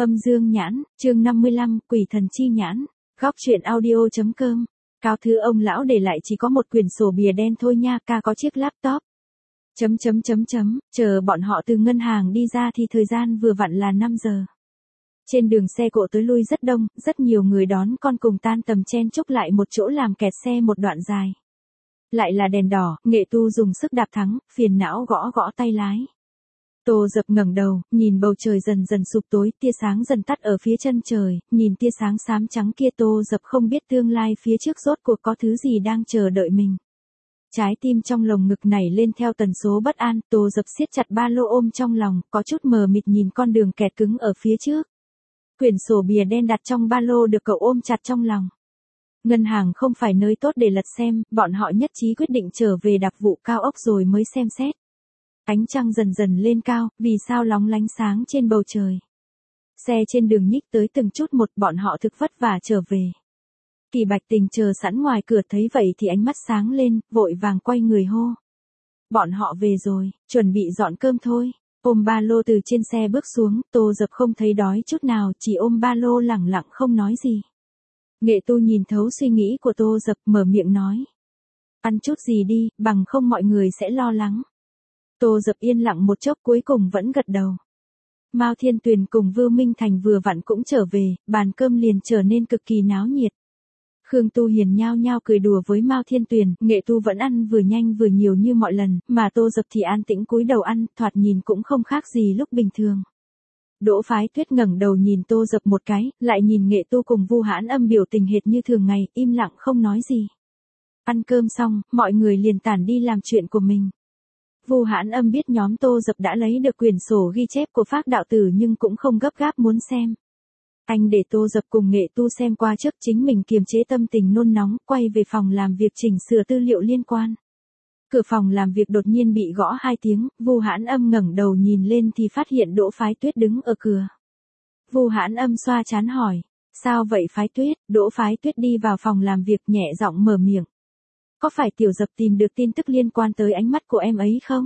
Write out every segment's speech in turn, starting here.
Âm dương nhãn, chương 55, quỷ thần chi nhãn. Góc truyện audio.com. Cao thứ ông lão để lại chỉ có một quyển sổ bìa đen thôi nha, ca có chiếc laptop. Chờ bọn họ từ ngân hàng đi ra thì thời gian vừa vặn là 5 giờ. Trên đường xe cộ tới lui rất đông, rất nhiều người đón con cùng tan tầm chen chúc lại một chỗ làm kẹt xe một đoạn dài. Lại là đèn đỏ, Nghệ Tu dùng sức đạp thắng, phiền não gõ gõ tay lái. Tô Dập ngẩng đầu, nhìn bầu trời dần dần sụp tối, tia sáng dần tắt ở phía chân trời, nhìn tia sáng xám trắng kia Tô Dập không biết tương lai phía trước rốt cuộc có thứ gì đang chờ đợi mình. Trái tim trong lồng ngực nảy lên theo tần số bất an, Tô Dập siết chặt ba lô ôm trong lòng, có chút mờ mịt nhìn con đường kẹt cứng ở phía trước. Quyển sổ bìa đen đặt trong ba lô được cậu ôm chặt trong lòng. Ngân hàng không phải nơi tốt để lật xem, bọn họ nhất trí quyết định trở về đặc vụ cao ốc rồi mới xem xét. Ánh trăng dần dần lên cao, vì sao lóng lánh sáng trên bầu trời. Xe trên đường nhích tới từng chút một, bọn họ thực vất vả trở về. Kỳ Bạch Tình chờ sẵn ngoài cửa thấy vậy thì ánh mắt sáng lên, vội vàng quay người hô. Bọn họ về rồi, chuẩn bị dọn cơm thôi. Ôm ba lô từ trên xe bước xuống, Tô Dập không thấy đói chút nào, chỉ ôm ba lô lẳng lặng không nói gì. Nghệ Tu nhìn thấu suy nghĩ của Tô Dập, mở miệng nói. Ăn chút gì đi, bằng không mọi người sẽ lo lắng. Tô Dập yên lặng một chốc cuối cùng vẫn gật đầu. Mao Thiên Tuyền cùng Vưu Minh Thành vừa vặn cũng trở về, bàn cơm liền trở nên cực kỳ náo nhiệt. Khương Tu Hiền nhao nhao cười đùa với Mao Thiên Tuyền, Nghệ Tu vẫn ăn vừa nhanh vừa nhiều như mọi lần, mà Tô Dập thì an tĩnh cúi đầu ăn, thoạt nhìn cũng không khác gì lúc bình thường. Đỗ Phái Tuyết ngẩng đầu nhìn Tô Dập một cái, lại nhìn Nghệ Tu cùng Vu Hãn Âm biểu tình hệt như thường ngày, im lặng không nói gì. Ăn cơm xong, mọi người liền tản đi làm chuyện của mình. Vu Hãn Âm biết nhóm Tô Dập đã lấy được quyển sổ ghi chép của Phác đạo tử nhưng cũng không gấp gáp muốn xem. Anh để Tô Dập cùng Nghệ Tu xem qua trước, chính mình kiềm chế tâm tình nôn nóng, quay về phòng làm việc chỉnh sửa tư liệu liên quan. Cửa phòng làm việc đột nhiên bị gõ 2 tiếng, Vu Hãn Âm ngẩng đầu nhìn lên thì phát hiện Đỗ Phái Tuyết đứng ở cửa. Vu Hãn Âm xoa trán hỏi, sao vậy Phái Tuyết? Đỗ Phái Tuyết đi vào phòng làm việc nhẹ giọng mở miệng. Có phải Tiểu Dập tìm được tin tức liên quan tới ánh mắt của em ấy không?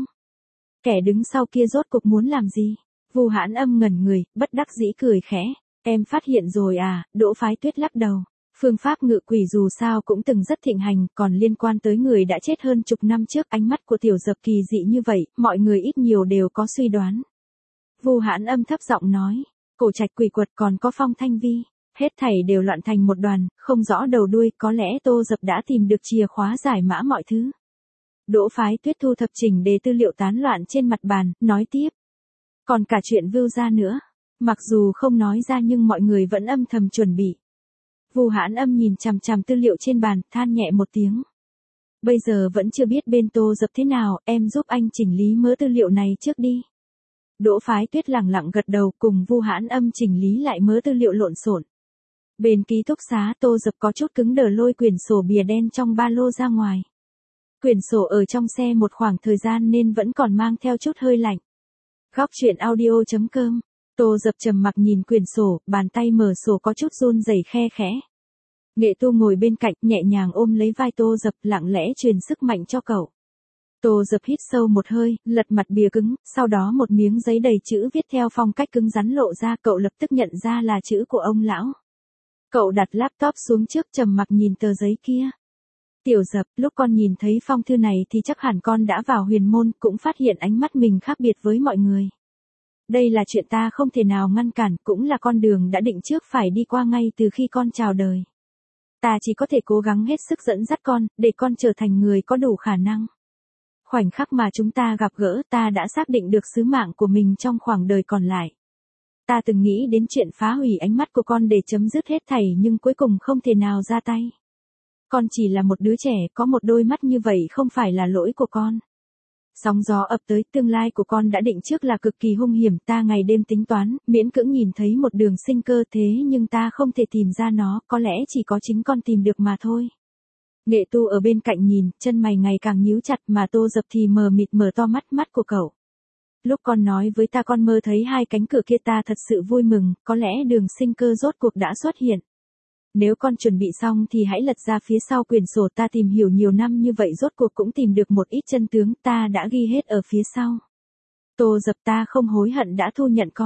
Kẻ đứng sau kia rốt cuộc muốn làm gì? Vu Hãn Âm ngẩn người, bất đắc dĩ cười khẽ. Em phát hiện rồi à? Đỗ Phái Tuyết lắc đầu. Phương pháp ngự quỷ dù sao cũng từng rất thịnh hành, còn liên quan tới người đã chết hơn chục năm trước, ánh mắt của Tiểu Dập kỳ dị như vậy, mọi người ít nhiều đều có suy đoán. Vu Hãn Âm thấp giọng nói, Cổ Trạch Quỷ Quật còn có Phong Thanh Vi, hết thảy đều loạn thành một đoàn, không rõ đầu đuôi, có lẽ Tô Dập đã tìm được chìa khóa giải mã mọi thứ. Đỗ Phái Tuyết thu thập chỉnh đề tư liệu tán loạn trên mặt bàn, nói tiếp. Còn cả chuyện Vưu gia nữa, mặc dù không nói ra nhưng mọi người vẫn âm thầm chuẩn bị. Vu Hãn Âm nhìn chằm chằm tư liệu trên bàn, than nhẹ một tiếng. Bây giờ vẫn chưa biết bên Tô Dập thế nào, em giúp anh chỉnh lý mớ tư liệu này trước đi. Đỗ Phái Tuyết lẳng lặng gật đầu, cùng Vu Hãn Âm chỉnh lý lại mớ tư liệu lộn xộn. Bên ký túc xá Tô Dập có chút cứng đờ lôi quyển sổ bìa đen trong ba lô ra ngoài. Quyển sổ ở trong xe một khoảng thời gian nên vẫn còn mang theo chút hơi lạnh. Góc truyện audio.com. Tô Dập trầm mặc nhìn quyển sổ, bàn tay mở sổ có chút run rẩy khe khẽ. Nghệ Tu ngồi bên cạnh, nhẹ nhàng ôm lấy vai Tô Dập, lặng lẽ truyền sức mạnh cho cậu. Tô Dập hít sâu một hơi, lật mặt bìa cứng, sau đó một miếng giấy đầy chữ viết theo phong cách cứng rắn lộ ra, cậu lập tức nhận ra là chữ của ông lão. Cậu đặt laptop xuống trước, trầm mặc nhìn tờ giấy kia. Tiểu Dập, lúc con nhìn thấy phong thư này thì chắc hẳn con đã vào huyền môn, cũng phát hiện ánh mắt mình khác biệt với mọi người. Đây là chuyện ta không thể nào ngăn cản, cũng là con đường đã định trước phải đi qua ngay từ khi con chào đời. Ta chỉ có thể cố gắng hết sức dẫn dắt con, để con trở thành người có đủ khả năng. Khoảnh khắc mà chúng ta gặp gỡ, ta đã xác định được sứ mạng của mình trong khoảng đời còn lại. Ta từng nghĩ đến chuyện phá hủy ánh mắt của con để chấm dứt hết thảy nhưng cuối cùng không thể nào ra tay. Con chỉ là một đứa trẻ, có một đôi mắt như vậy không phải là lỗi của con. Sóng gió ập tới, tương lai của con đã định trước là cực kỳ hung hiểm, ta ngày đêm tính toán, miễn cưỡng nhìn thấy một đường sinh cơ thế nhưng ta không thể tìm ra nó, có lẽ chỉ có chính con tìm được mà thôi. Nghệ Tu ở bên cạnh nhìn, chân mày ngày càng nhíu chặt mà Tô Dập thì mờ mịt mở to mắt của cậu. Lúc con nói với ta con mơ thấy 2 cánh cửa kia ta thật sự vui mừng, có lẽ đường sinh cơ rốt cuộc đã xuất hiện. Nếu con chuẩn bị xong thì hãy lật ra phía sau quyển sổ ta tìm hiểu nhiều năm như vậy rốt cuộc cũng tìm được một ít chân tướng ta đã ghi hết ở phía sau. Tô Dập, ta không hối hận đã thu nhận con.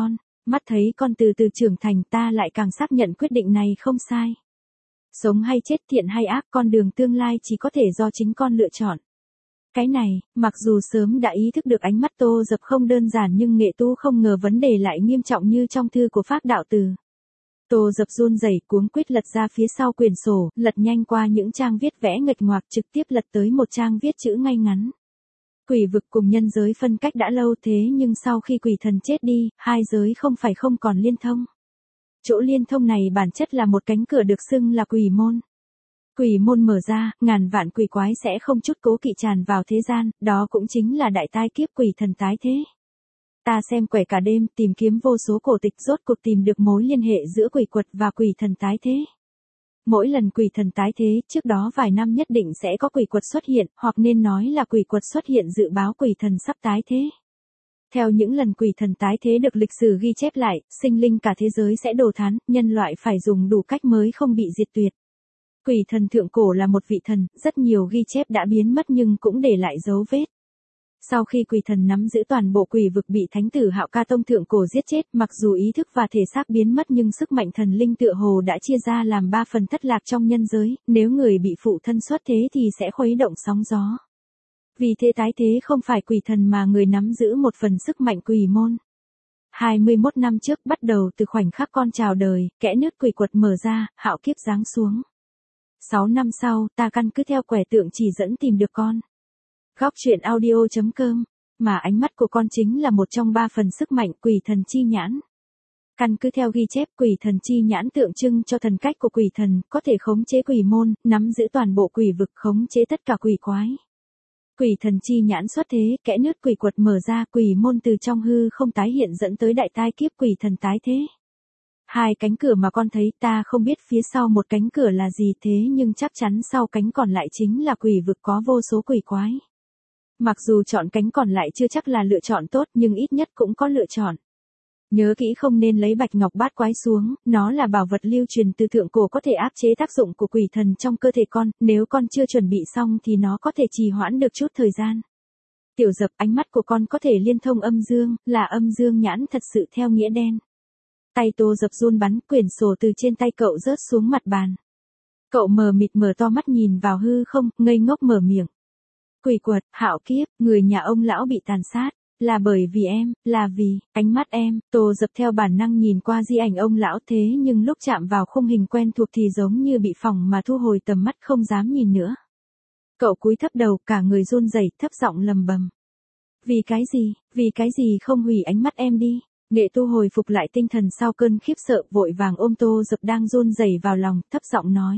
Mắt thấy con từ từ trưởng thành ta lại càng xác nhận quyết định này không sai. Sống hay chết, thiện hay ác, con đường tương lai chỉ có thể do chính con lựa chọn. Cái này, mặc dù sớm đã ý thức được ánh mắt Tô Dập không đơn giản nhưng Nghệ Tu không ngờ vấn đề lại nghiêm trọng như trong thư của Phác Đạo Từ. Tô Dập run rẩy cuống quýt lật ra phía sau quyển sổ, lật nhanh qua những trang viết vẽ nghịch ngoạc, trực tiếp lật tới một trang viết chữ ngay ngắn. Quỷ vực cùng nhân giới phân cách đã lâu thế nhưng sau khi quỷ thần chết đi, hai giới không phải không còn liên thông. Chỗ liên thông này bản chất là một cánh cửa được xưng là quỷ môn. Quỷ môn mở ra, ngàn vạn quỷ quái sẽ không chút cố kỵ tràn vào thế gian, đó cũng chính là đại tai kiếp quỷ thần tái thế. Ta xem quẻ cả đêm tìm kiếm vô số cổ tịch rốt cuộc tìm được mối liên hệ giữa quỷ quật và quỷ thần tái thế. Mỗi lần quỷ thần tái thế, trước đó vài năm nhất định sẽ có quỷ quật xuất hiện, hoặc nên nói là quỷ quật xuất hiện dự báo quỷ thần sắp tái thế. Theo những lần quỷ thần tái thế được lịch sử ghi chép lại, sinh linh cả thế giới sẽ đồ thán, nhân loại phải dùng đủ cách mới không bị diệt tuyệt. Quỷ thần thượng cổ là một vị thần, rất nhiều ghi chép đã biến mất nhưng cũng để lại dấu vết. Sau khi quỷ thần nắm giữ toàn bộ quỷ vực bị thánh tử Hạo Ca Tông thượng cổ giết chết, mặc dù ý thức và thể xác biến mất nhưng sức mạnh thần linh tựa hồ đã chia ra làm 3 phần thất lạc trong nhân giới, nếu người bị phụ thân xuất thế thì sẽ khuấy động sóng gió. Vì thế tái thế không phải quỷ thần mà người nắm giữ một phần sức mạnh quỷ môn. 21 năm trước bắt đầu từ khoảnh khắc con chào đời, kẽ nứt quỷ quật mở ra, hạo kiếp giáng xuống. 6 năm sau, ta căn cứ theo quẻ tượng chỉ dẫn tìm được con. Góc truyện audio.com, mà ánh mắt của con chính là một trong 3 phần sức mạnh quỷ thần chi nhãn. Căn cứ theo ghi chép, quỷ thần chi nhãn tượng trưng cho thần cách của quỷ thần, có thể khống chế quỷ môn, nắm giữ toàn bộ quỷ vực, khống chế tất cả quỷ quái. Quỷ thần chi nhãn xuất thế, kẽ nứt quỷ quật mở ra, quỷ môn từ trong hư không tái hiện dẫn tới đại tai kiếp quỷ thần tái thế. 2 cánh cửa mà con thấy, ta không biết phía sau một cánh cửa là gì thế nhưng chắc chắn sau cánh còn lại chính là quỷ vực có vô số quỷ quái. Mặc dù chọn cánh còn lại chưa chắc là lựa chọn tốt nhưng ít nhất cũng có lựa chọn. Nhớ kỹ không nên lấy bạch ngọc bát quái xuống, nó là bảo vật lưu truyền từ thượng cổ có thể áp chế tác dụng của quỷ thần trong cơ thể con, nếu con chưa chuẩn bị xong thì nó có thể trì hoãn được chút thời gian. Tiểu Dập, ánh mắt của con có thể liên thông âm dương, là âm dương nhãn thật sự theo nghĩa đen. Tay Tô Dập run bắn, quyển sổ từ trên tay cậu rớt xuống mặt bàn. Cậu mờ mịt mở to mắt nhìn vào hư không, ngây ngốc mở miệng. Quỷ quật, hạo kiếp, người nhà ông lão bị tàn sát, là bởi vì em, là vì, ánh mắt em. Tô Dập theo bản năng nhìn qua di ảnh ông lão thế nhưng lúc chạm vào khung hình quen thuộc thì giống như bị phỏng mà thu hồi tầm mắt không dám nhìn nữa. Cậu cúi thấp đầu, cả người run rẩy, thấp giọng lầm bầm. Vì cái gì không hủy ánh mắt em đi. Nghệ Tu hồi phục lại tinh thần sau cơn khiếp sợ, vội vàng ôm Tô Dập đang run rẩy vào lòng, thấp giọng nói.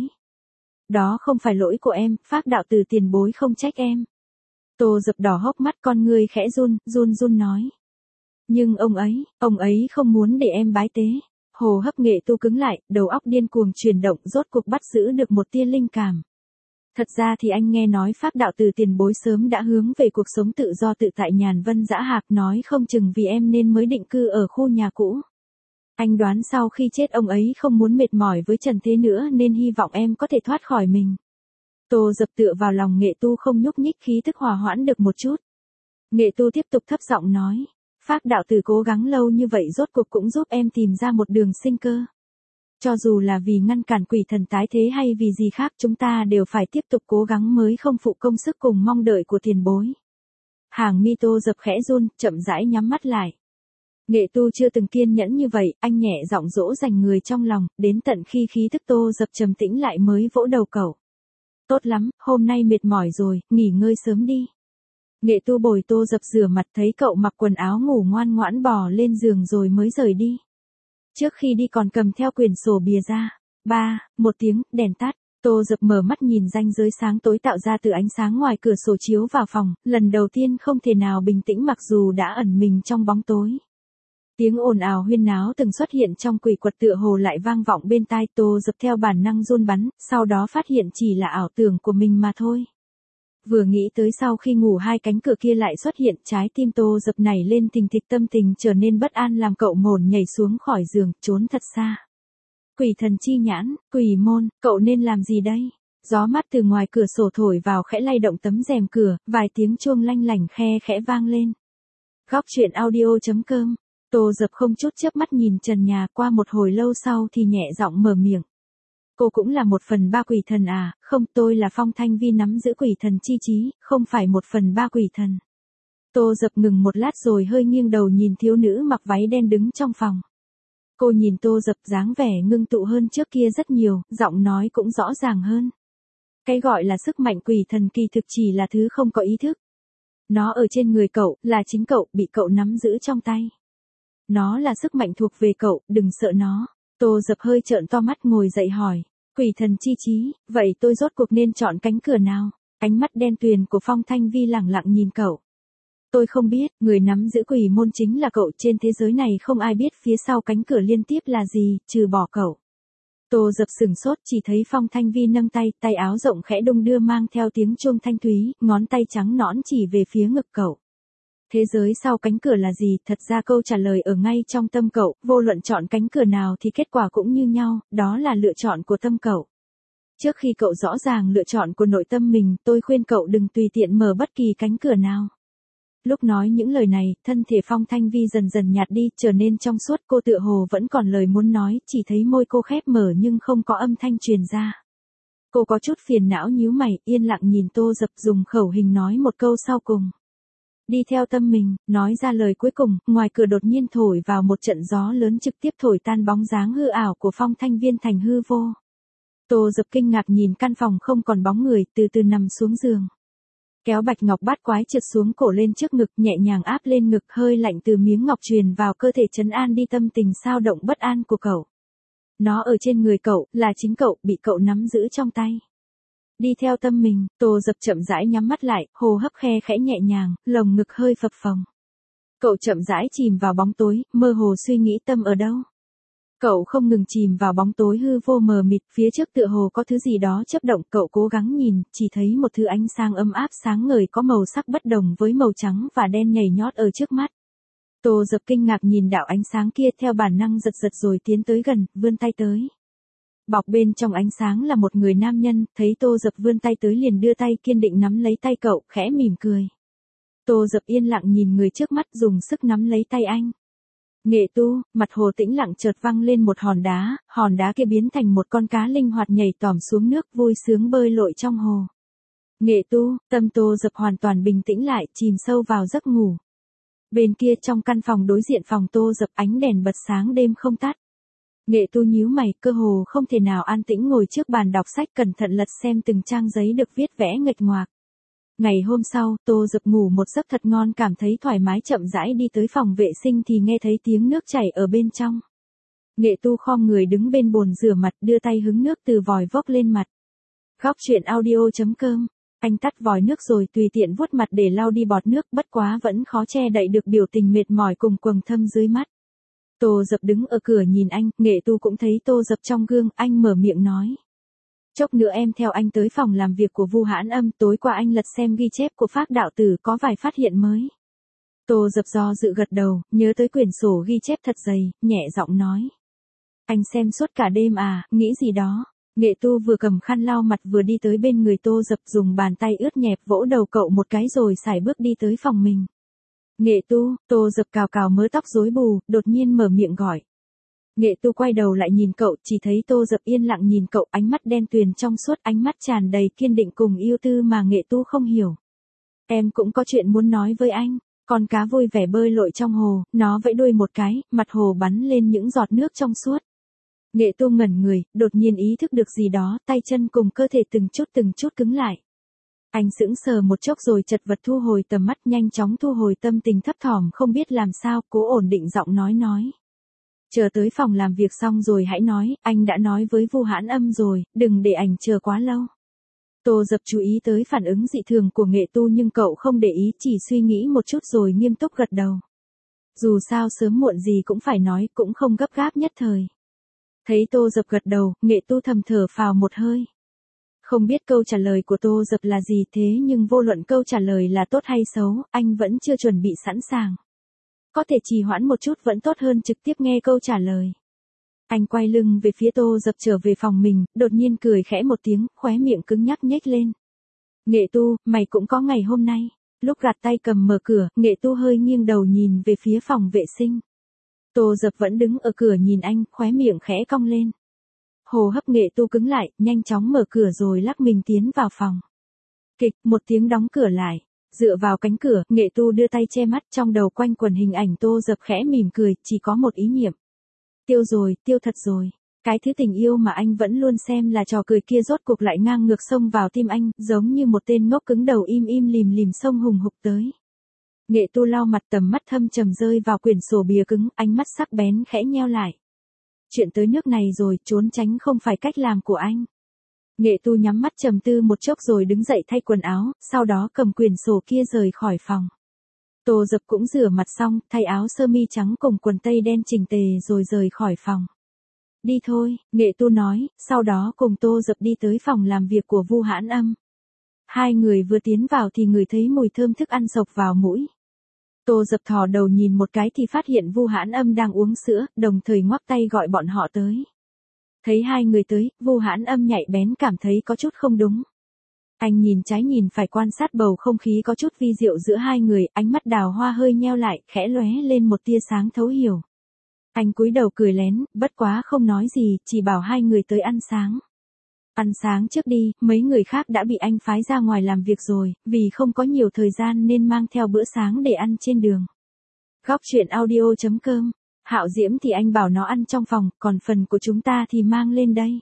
Đó không phải lỗi của em, Phác Đạo Từ tiền bối không trách em. Tô Dập đỏ hốc mắt, con ngươi khẽ run nói. Nhưng ông ấy không muốn để em bái tế. Hồ hấp Nghệ Tu cứng lại, đầu óc điên cuồng chuyển động, rốt cuộc bắt giữ được một tia linh cảm. Thật ra thì anh nghe nói Phác Đạo Từ tiền bối sớm đã hướng về cuộc sống tự do tự tại nhàn vân dã hạc, nói không chừng vì em nên mới định cư ở khu nhà cũ. Anh đoán sau khi chết ông ấy không muốn mệt mỏi với trần thế nữa nên hy vọng em có thể thoát khỏi mình. Tô Dập tựa vào lòng Nghệ Tu không nhúc nhích, khí tức hòa hoãn được một chút. Nghệ Tu tiếp tục thấp giọng nói. Phác Đạo Từ cố gắng lâu như vậy rốt cuộc cũng giúp em tìm ra một đường sinh cơ. Cho dù là vì ngăn cản quỷ thần tái thế hay vì gì khác chúng ta đều phải tiếp tục cố gắng mới không phụ công sức cùng mong đợi của tiền bối. Hàng mi Tô Dập khẽ run, chậm rãi nhắm mắt lại. Nghệ Tu chưa từng kiên nhẫn như vậy, anh nhẹ giọng dỗ dành người trong lòng, đến tận khi khí thức Tô Dập trầm tĩnh lại mới vỗ đầu cậu. Tốt lắm, hôm nay mệt mỏi rồi, nghỉ ngơi sớm đi. Nghệ Tu bồi Tô Dập rửa mặt, thấy cậu mặc quần áo ngủ ngoan ngoãn bò lên giường rồi mới rời đi. Trước khi đi còn cầm theo quyển sổ bìa ra. 1 tiếng, đèn tắt. Tô Dập mở mắt nhìn ranh giới sáng tối tạo ra từ ánh sáng ngoài cửa sổ chiếu vào phòng, lần đầu tiên không thể nào bình tĩnh mặc dù đã ẩn mình trong bóng tối. Tiếng ồn ào huyên náo từng xuất hiện trong quỷ quật tựa hồ lại vang vọng bên tai. Tô Dập theo bản năng run bắn, sau đó phát hiện chỉ là ảo tưởng của mình mà thôi. Vừa nghĩ tới sau khi ngủ 2 cánh cửa kia lại xuất hiện, trái tim Tô Dập nảy lên thình thịch, tâm tình trở nên bất an làm cậu mồn nhảy xuống khỏi giường, trốn thật xa. Quỷ thần chi nhãn, quỷ môn, cậu nên làm gì đây? Gió mát từ ngoài cửa sổ thổi vào khẽ lay động tấm rèm cửa, vài tiếng chuông lanh lảnh khe khẽ vang lên. Góc truyện audio.com Tô Dập không chút chớp mắt nhìn trần nhà, qua một hồi lâu sau thì nhẹ giọng mở miệng. Cô cũng là 1/3 quỷ thần à? Không, tôi là Phong Thanh Vi nắm giữ quỷ thần chi trí, không phải 1/3 quỷ thần. Tô Dập ngừng một lát rồi hơi nghiêng đầu nhìn thiếu nữ mặc váy đen đứng trong phòng. Cô nhìn Tô Dập dáng vẻ ngưng tụ hơn trước kia rất nhiều, giọng nói cũng rõ ràng hơn. Cái gọi là sức mạnh quỷ thần kỳ thực chỉ là thứ không có ý thức. Nó ở trên người cậu, là chính cậu, bị cậu nắm giữ trong tay. Nó là sức mạnh thuộc về cậu, đừng sợ nó. Tô Dập hơi trợn to mắt ngồi dậy hỏi. Quỷ thần chi trí, vậy tôi rốt cuộc nên chọn cánh cửa nào? Ánh mắt đen tuyền của Phong Thanh Vi lẳng lặng nhìn cậu. Tôi không biết, người nắm giữ quỷ môn chính là cậu, trên thế giới này không ai biết phía sau cánh cửa liên tiếp là gì, trừ bỏ cậu. Tô Dập sửng sốt, chỉ thấy Phong Thanh Vi nâng tay, tay áo rộng khẽ đung đưa mang theo tiếng chuông thanh thúy, ngón tay trắng nõn chỉ về phía ngực cậu. Thế giới sau cánh cửa là gì? Thật ra câu trả lời ở ngay trong tâm cậu, vô luận chọn cánh cửa nào thì kết quả cũng như nhau, đó là lựa chọn của tâm cậu. Trước khi cậu rõ ràng lựa chọn của nội tâm mình, tôi khuyên cậu đừng tùy tiện mở bất kỳ cánh cửa nào. Lúc nói những lời này, thân thể Phong Thanh Vi dần dần nhạt đi, trở nên trong suốt, cô tựa hồ vẫn còn lời muốn nói, chỉ thấy môi cô khép mở nhưng không có âm thanh truyền ra. Cô có chút phiền não nhíu mày, yên lặng nhìn Tô Dập dùng khẩu hình nói một câu sau cùng. Đi theo tâm mình, nói ra lời cuối cùng, ngoài cửa đột nhiên thổi vào một trận gió lớn trực tiếp thổi tan bóng dáng hư ảo của Phong Thanh Viên thành hư vô. Tô Dập kinh ngạc nhìn căn phòng không còn bóng người, từ từ nằm xuống giường. Kéo bạch ngọc bát quái trượt xuống cổ lên trước ngực, nhẹ nhàng áp lên ngực, hơi lạnh từ miếng ngọc truyền vào cơ thể trấn an đi tâm tình sao động bất an của cậu. Nó ở trên người cậu, là chính cậu, bị cậu nắm giữ trong tay. Đi theo tâm mình, Tô Dập chậm rãi nhắm mắt lại, hô hấp khe khẽ nhẹ nhàng, lồng ngực hơi phập phồng. Cậu chậm rãi chìm vào bóng tối, mơ hồ suy nghĩ tâm ở đâu. Cậu không ngừng chìm vào bóng tối hư vô mờ mịt, phía trước tựa hồ có thứ gì đó chớp động, cậu cố gắng nhìn, chỉ thấy một thứ ánh sáng ấm áp sáng ngời có màu sắc bất đồng với màu trắng và đen nhảy nhót ở trước mắt. Tô Dập kinh ngạc nhìn đạo ánh sáng kia, theo bản năng giật giật rồi tiến tới gần, vươn tay tới. Bọc bên trong ánh sáng là một người nam nhân, thấy Tô Dập vươn tay tới liền đưa tay kiên định nắm lấy tay cậu, khẽ mỉm cười. Tô Dập yên lặng nhìn người trước mắt, dùng sức nắm lấy tay anh. Nghệ Tu, mặt hồ tĩnh lặng chợt văng lên một hòn đá kia biến thành một con cá linh hoạt nhảy tòm xuống nước, vui sướng bơi lội trong hồ. Nghệ Tu, tâm Tô Dập hoàn toàn bình tĩnh lại, chìm sâu vào giấc ngủ. Bên kia trong căn phòng đối diện phòng Tô Dập, ánh đèn bật sáng đêm không tắt. Nghệ Tu nhíu mày, cơ hồ không thể nào an tĩnh ngồi trước bàn đọc sách, cẩn thận lật xem từng trang giấy được viết vẽ nghịch ngoạc. Ngày hôm sau, Tô Dập ngủ một giấc thật ngon, cảm thấy thoải mái, chậm rãi đi tới phòng vệ sinh thì nghe thấy tiếng nước chảy ở bên trong. Nghệ Tu khom người đứng bên bồn rửa mặt, đưa tay hứng nước từ vòi vốc lên mặt. Góc truyện audio.com. Anh tắt vòi nước rồi tùy tiện vuốt mặt để lau đi bọt nước, bất quá vẫn khó che đậy được biểu tình mệt mỏi cùng quầng thâm dưới mắt. Tô Dập đứng ở cửa nhìn anh, Nghệ Tu cũng thấy Tô Dập trong gương, anh mở miệng nói. Chốc nữa em theo anh tới phòng làm việc của Vu Hãn Âm, tối qua anh lật xem ghi chép của Phác đạo tử, có vài phát hiện mới. Tô Dập do dự gật đầu, nhớ tới quyển sổ ghi chép thật dày, nhẹ giọng nói. Anh xem suốt cả đêm à, nghĩ gì đó. Nghệ Tu vừa cầm khăn lau mặt vừa đi tới bên người Tô Dập, dùng bàn tay ướt nhẹp vỗ đầu cậu một cái rồi sải bước đi tới phòng mình. Nghệ Tu, Tô Dập cào cào mớ tóc rối bù, đột nhiên mở miệng gọi. Nghệ Tu quay đầu lại nhìn cậu, chỉ thấy Tô Dập yên lặng nhìn cậu, ánh mắt đen tuyền trong suốt, ánh mắt tràn đầy kiên định cùng yêu tư mà Nghệ Tu không hiểu. Em cũng có chuyện muốn nói với anh. Con cá vui vẻ bơi lội trong hồ, nó vẫy đuôi một cái, mặt hồ bắn lên những giọt nước trong suốt. Nghệ Tu ngẩn người, đột nhiên ý thức được gì đó, tay chân cùng cơ thể từng chút cứng lại. Anh sững sờ một chốc rồi chật vật thu hồi tầm mắt, nhanh chóng thu hồi tâm tình thấp thỏm không biết làm sao, cố ổn định giọng nói. Chờ tới phòng làm việc xong rồi hãy nói, anh đã nói với Vu Hãn Âm rồi, đừng để ảnh chờ quá lâu. Tô Dập chú ý tới phản ứng dị thường của Nghệ Tu nhưng cậu không để ý, chỉ suy nghĩ một chút rồi nghiêm túc gật đầu. Dù sao sớm muộn gì cũng phải nói, cũng không gấp gáp nhất thời. Thấy Tô Dập gật đầu, Nghệ Tu thầm thở phào một hơi. Không biết câu trả lời của Tô Dập là gì, thế nhưng vô luận câu trả lời là tốt hay xấu, anh vẫn chưa chuẩn bị sẵn sàng. Có thể trì hoãn một chút vẫn tốt hơn trực tiếp nghe câu trả lời. Anh quay lưng về phía Tô Dập trở về phòng mình, đột nhiên cười khẽ một tiếng, khóe miệng cứng nhắc nhếch lên. Nghệ Tu, mày cũng có ngày hôm nay. Lúc gạt tay cầm mở cửa, Nghệ Tu hơi nghiêng đầu nhìn về phía phòng vệ sinh. Tô Dập vẫn đứng ở cửa nhìn anh, khóe miệng khẽ cong lên. Hô hấp Nghệ Tu cứng lại, nhanh chóng mở cửa rồi lắc mình tiến vào phòng. Kịch, một tiếng đóng cửa lại. Dựa vào cánh cửa, Nghệ Tu đưa tay che mắt, trong đầu quanh quần hình ảnh Tô Dập khẽ mỉm cười, chỉ có một ý niệm. Tiêu rồi, tiêu thật rồi. Cái thứ tình yêu mà anh vẫn luôn xem là trò cười kia rốt cuộc lại ngang ngược xông vào tim anh, giống như một tên ngốc cứng đầu im im lìm lìm xông hùng hục tới. Nghệ Tu lau mặt, tầm mắt thâm trầm rơi vào quyển sổ bìa cứng, ánh mắt sắc bén khẽ nheo lại. Chuyện tới nước này rồi, trốn tránh không phải cách làm của anh. Nghệ Tu nhắm mắt trầm tư một chốc rồi đứng dậy thay quần áo, sau đó cầm quyển sổ kia rời khỏi phòng. Tô Dập cũng rửa mặt xong, thay áo sơ mi trắng cùng quần tây đen chỉnh tề rồi rời khỏi phòng. Đi thôi, Nghệ Tu nói, sau đó cùng Tô Dập đi tới phòng làm việc của Vu Hãn Âm. Hai người vừa tiến vào thì ngửi thấy mùi thơm thức ăn xộc vào mũi. Tô Dập thò đầu nhìn một cái thì phát hiện Vu Hãn Âm đang uống sữa, đồng thời ngoắc tay gọi bọn họ tới. Thấy hai người tới, Vu Hãn Âm nhạy bén cảm thấy có chút không đúng. Anh nhìn trái nhìn phải quan sát bầu không khí có chút vi diệu giữa hai người, ánh mắt đào hoa hơi nheo lại, khẽ lóe lên một tia sáng thấu hiểu. Anh cúi đầu cười lén, bất quá không nói gì, chỉ bảo hai người tới ăn sáng. Ăn sáng trước đi, mấy người khác đã bị anh phái ra ngoài làm việc rồi, vì không có nhiều thời gian nên mang theo bữa sáng để ăn trên đường. Góc truyện audio.com. Hạo Diễm thì anh bảo nó ăn trong phòng, còn phần của chúng ta thì mang lên đây.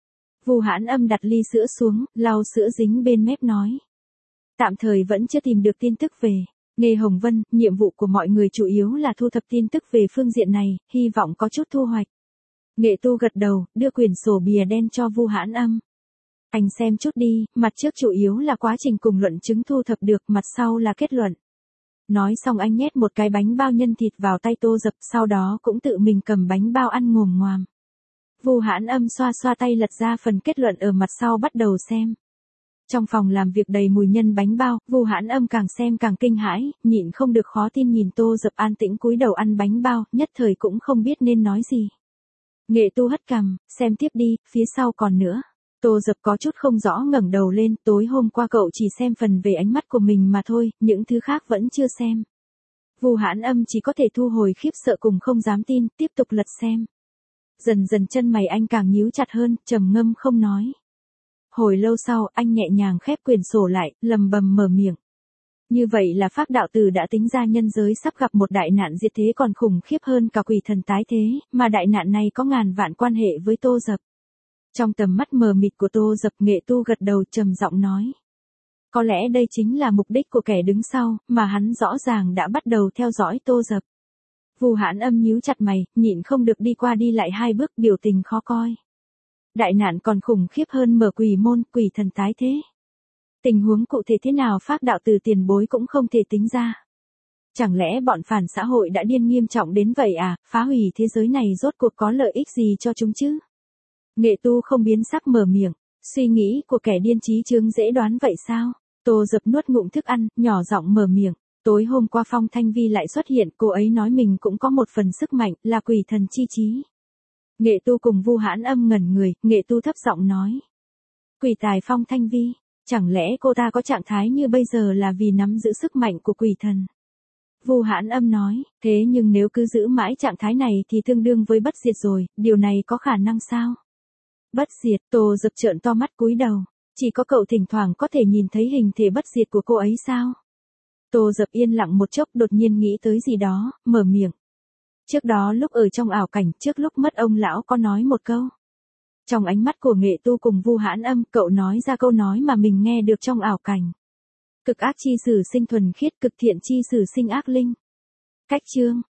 Vu Hãn Âm đặt ly sữa xuống, lau sữa dính bên mép nói. Tạm thời vẫn chưa tìm được tin tức về Nghê Hồng Vân, nhiệm vụ của mọi người chủ yếu là thu thập tin tức về phương diện này, hy vọng có chút thu hoạch. Nghệ Tu gật đầu, đưa quyển sổ bìa đen cho Vu Hãn Âm. Anh xem chút đi, mặt trước chủ yếu là quá trình cùng luận chứng thu thập được, mặt sau là kết luận. Nói xong anh nhét một cái bánh bao nhân thịt vào tay Tô Dập, sau đó cũng tự mình cầm bánh bao ăn ngồm ngoàm. Vu Hãn Âm xoa xoa tay lật ra phần kết luận ở mặt sau bắt đầu xem. Trong phòng làm việc đầy mùi nhân bánh bao, Vu Hãn Âm càng xem càng kinh hãi, nhịn không được khó tin nhìn Tô Dập an tĩnh cúi đầu ăn bánh bao, nhất thời cũng không biết nên nói gì. Nghệ Tu hất cằm, xem tiếp đi, phía sau còn nữa. Tô Dập có chút không rõ ngẩng đầu lên, tối hôm qua cậu chỉ xem phần về ánh mắt của mình mà thôi, những thứ khác vẫn chưa xem. Vu Hãn Âm chỉ có thể thu hồi khiếp sợ cùng không dám tin, tiếp tục lật xem. Dần dần chân mày anh càng nhíu chặt hơn, trầm ngâm không nói. Hồi lâu sau, anh nhẹ nhàng khép quyển sổ lại, lầm bầm mở miệng. Như vậy là Phác đạo tử đã tính ra nhân giới sắp gặp một đại nạn diệt thế còn khủng khiếp hơn cả quỷ thần tái thế, mà đại nạn này có ngàn vạn quan hệ với Tô Dập. Trong tầm mắt mờ mịt của Tô Dập, Nghệ Tu gật đầu trầm giọng nói. Có lẽ đây chính là mục đích của kẻ đứng sau, mà hắn rõ ràng đã bắt đầu theo dõi Tô Dập. Vu Hãn Âm nhíu chặt mày, nhịn không được đi qua đi lại hai bước, biểu tình khó coi. Đại nạn còn khủng khiếp hơn mở quỷ môn, quỷ thần tái thế. Tình huống cụ thể thế nào Phác đạo tử tiền bối cũng không thể tính ra. Chẳng lẽ bọn phản xã hội đã điên nghiêm trọng đến vậy à, phá hủy thế giới này rốt cuộc có lợi ích gì cho chúng chứ? Nghệ Tu không biến sắc mở miệng, suy nghĩ của kẻ điên trí chướng dễ đoán vậy sao? Tô Dập nuốt ngụm thức ăn, nhỏ giọng mở miệng. Tối hôm qua Phong Thanh Vi lại xuất hiện, cô ấy nói mình cũng có một phần sức mạnh, là quỷ thần chi trí. Nghệ Tu cùng Vu Hãn Âm ngẩn người, Nghệ Tu thấp giọng nói. Quỷ tài Phong Thanh Vi, chẳng lẽ cô ta có trạng thái như bây giờ là vì nắm giữ sức mạnh của quỷ thần? Vu Hãn Âm nói, thế nhưng nếu cứ giữ mãi trạng thái này thì tương đương với bất diệt rồi, điều này có khả năng sao? Bất diệt, Tô Dập trợn to mắt cúi đầu, chỉ có cậu thỉnh thoảng có thể nhìn thấy hình thể bất diệt của cô ấy sao? Tô Dập yên lặng một chốc, đột nhiên nghĩ tới gì đó, mở miệng. Trước đó lúc ở trong ảo cảnh, trước lúc mất ông lão có nói một câu. Trong ánh mắt của Nghệ Tu cùng Vu Hãn Âm, cậu nói ra câu nói mà mình nghe được trong ảo cảnh. Cực ác chi sử sinh thuần khiết, cực thiện chi sử sinh ác linh. Cách chương.